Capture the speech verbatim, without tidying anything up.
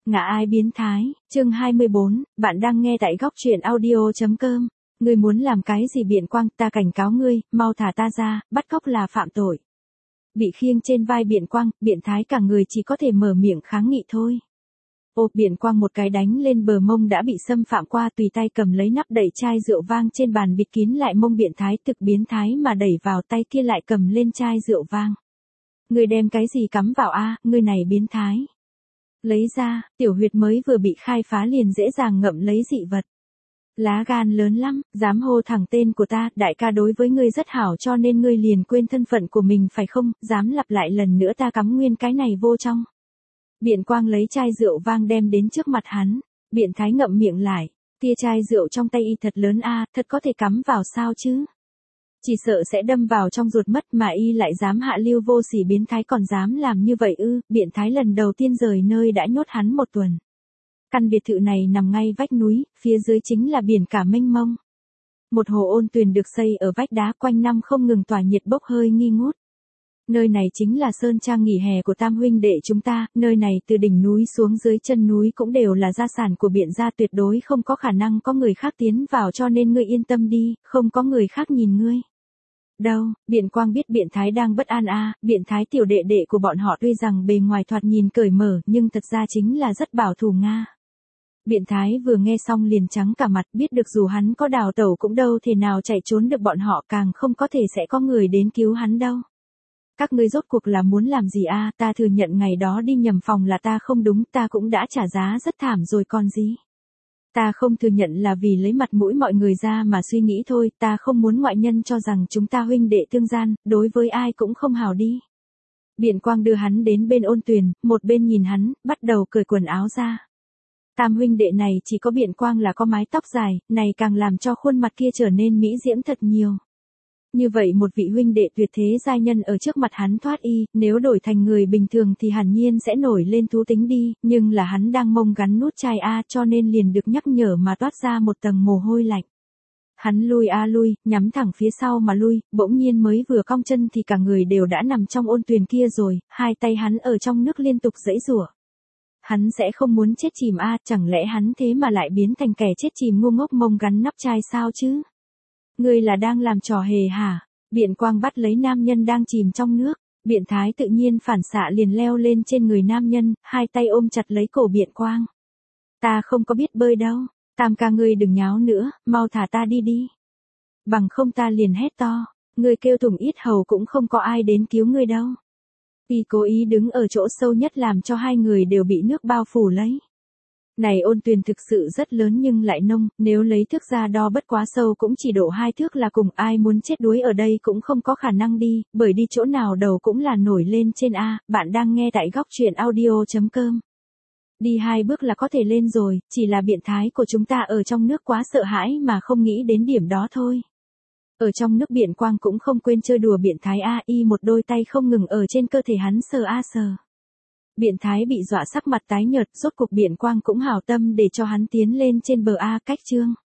Ngã ai biến thái, chương hai mươi bốn, bạn đang nghe tại góc truyện audio.com. Ngươi muốn làm cái gì Biện Quang, ta cảnh cáo ngươi, mau thả ta ra, bắt cóc là phạm tội. Bị khiêng trên vai Biện Quang, Biện Thái cả người chỉ có thể mở miệng kháng nghị thôi. Ô, Biện Quang một cái đánh lên bờ mông đã bị xâm phạm qua, tùy tay cầm lấy nắp đậy chai rượu vang trên bàn bịt kín lại mông Biện Thái, thực biến thái mà đẩy vào, tay kia lại cầm lên chai rượu vang. Ngươi đem cái gì cắm vào a, ngươi này biến thái. Lấy ra, tiểu huyệt mới vừa bị khai phá liền dễ dàng ngậm lấy dị vật. Lá gan lớn lắm, dám hô thẳng tên của ta, đại ca đối với ngươi rất hảo cho nên ngươi liền quên thân phận của mình phải không, dám lặp lại lần nữa ta cắm nguyên cái này vô trong. Biện Quang lấy chai rượu vang đem đến trước mặt hắn, Biện Thái ngậm miệng lại, tia chai rượu trong tay y thật lớn a, thật có thể cắm vào sao chứ? Chỉ sợ sẽ đâm vào trong ruột mất mà y lại dám hạ lưu vô sỉ biến thái còn dám làm như vậy ư, Biện Thái lần đầu tiên rời nơi đã nhốt hắn một tuần. Căn biệt thự này nằm ngay vách núi, phía dưới chính là biển cả mênh mông. Một hồ ôn tuyền được xây ở vách đá quanh năm không ngừng tỏa nhiệt bốc hơi nghi ngút. Nơi này chính là sơn trang nghỉ hè của tam huynh đệ chúng ta, nơi này từ đỉnh núi xuống dưới chân núi cũng đều là gia sản của Biện gia, tuyệt đối không có khả năng có người khác tiến vào cho nên ngươi yên tâm đi, không có người khác nhìn ngươi. Đâu, Biện Quang biết Biện Thái đang bất an a, à, Biện Thái tiểu đệ đệ của bọn họ tuy rằng bề ngoài thoạt nhìn cởi mở nhưng thật ra chính là rất bảo thủ Nga. Biện Thái vừa nghe xong liền trắng cả mặt, biết được dù hắn có đào tẩu cũng đâu thể nào chạy trốn được bọn họ, càng không có thể sẽ có người đến cứu hắn đâu. Các ngươi rốt cuộc là muốn làm gì a, à, ta thừa nhận ngày đó đi nhầm phòng là ta không đúng, ta cũng đã trả giá rất thảm rồi còn gì. Ta không thừa nhận là vì lấy mặt mũi mọi người ra mà suy nghĩ thôi, ta không muốn ngoại nhân cho rằng chúng ta huynh đệ tương gian, đối với ai cũng không hào đi. Biện Quang đưa hắn đến bên ôn tuyền, một bên nhìn hắn, bắt đầu cởi quần áo ra. Tam huynh đệ này chỉ có Biện Quang là có mái tóc dài, này càng làm cho khuôn mặt kia trở nên mỹ diễm thật nhiều. Như vậy một vị huynh đệ tuyệt thế giai nhân ở trước mặt hắn thoát y, nếu đổi thành người bình thường thì hẳn nhiên sẽ nổi lên thú tính đi, nhưng là hắn đang mông gắn nút chai a cho nên liền được nhắc nhở mà toát ra một tầng mồ hôi lạnh. Hắn lui a lui, nhắm thẳng phía sau mà lui, bỗng nhiên mới vừa cong chân thì cả người đều đã nằm trong ôn tuyền kia rồi, hai tay hắn ở trong nước liên tục giãy giụa. Hắn sẽ không muốn chết chìm a, chẳng lẽ hắn thế mà lại biến thành kẻ chết chìm ngu ngốc mông gắn nắp chai sao chứ? Ngươi là đang làm trò hề hả? Biện Quang bắt lấy nam nhân đang chìm trong nước, Biện Thái tự nhiên phản xạ liền leo lên trên người nam nhân, hai tay ôm chặt lấy cổ Biện Quang. Ta không có biết bơi đâu, Tam ca ngươi đừng nháo nữa, mau thả ta đi đi. Bằng không ta liền hét to, ngươi kêu thủng yết hầu cũng không có ai đến cứu ngươi đâu. Y cố ý đứng ở chỗ sâu nhất làm cho hai người đều bị nước bao phủ lấy. Này ôn tuyền thực sự rất lớn nhưng lại nông, nếu lấy thước ra đo bất quá sâu cũng chỉ độ hai thước là cùng, ai muốn chết đuối ở đây cũng không có khả năng đi, bởi đi chỗ nào đầu cũng là nổi lên trên a, bạn đang nghe tại góc truyện audio.com. Đi hai bước là có thể lên rồi, chỉ là Biện Thái của chúng ta ở trong nước quá sợ hãi mà không nghĩ đến điểm đó thôi. Ở trong nước Biện Quang cũng không quên chơi đùa Biện Thái a, y một đôi tay không ngừng ở trên cơ thể hắn sờ a sờ. Biện Thái bị dọa sắc mặt tái nhợt, rốt cuộc Biện Quang cũng hảo tâm để cho hắn tiến lên trên bờ a, cách chương.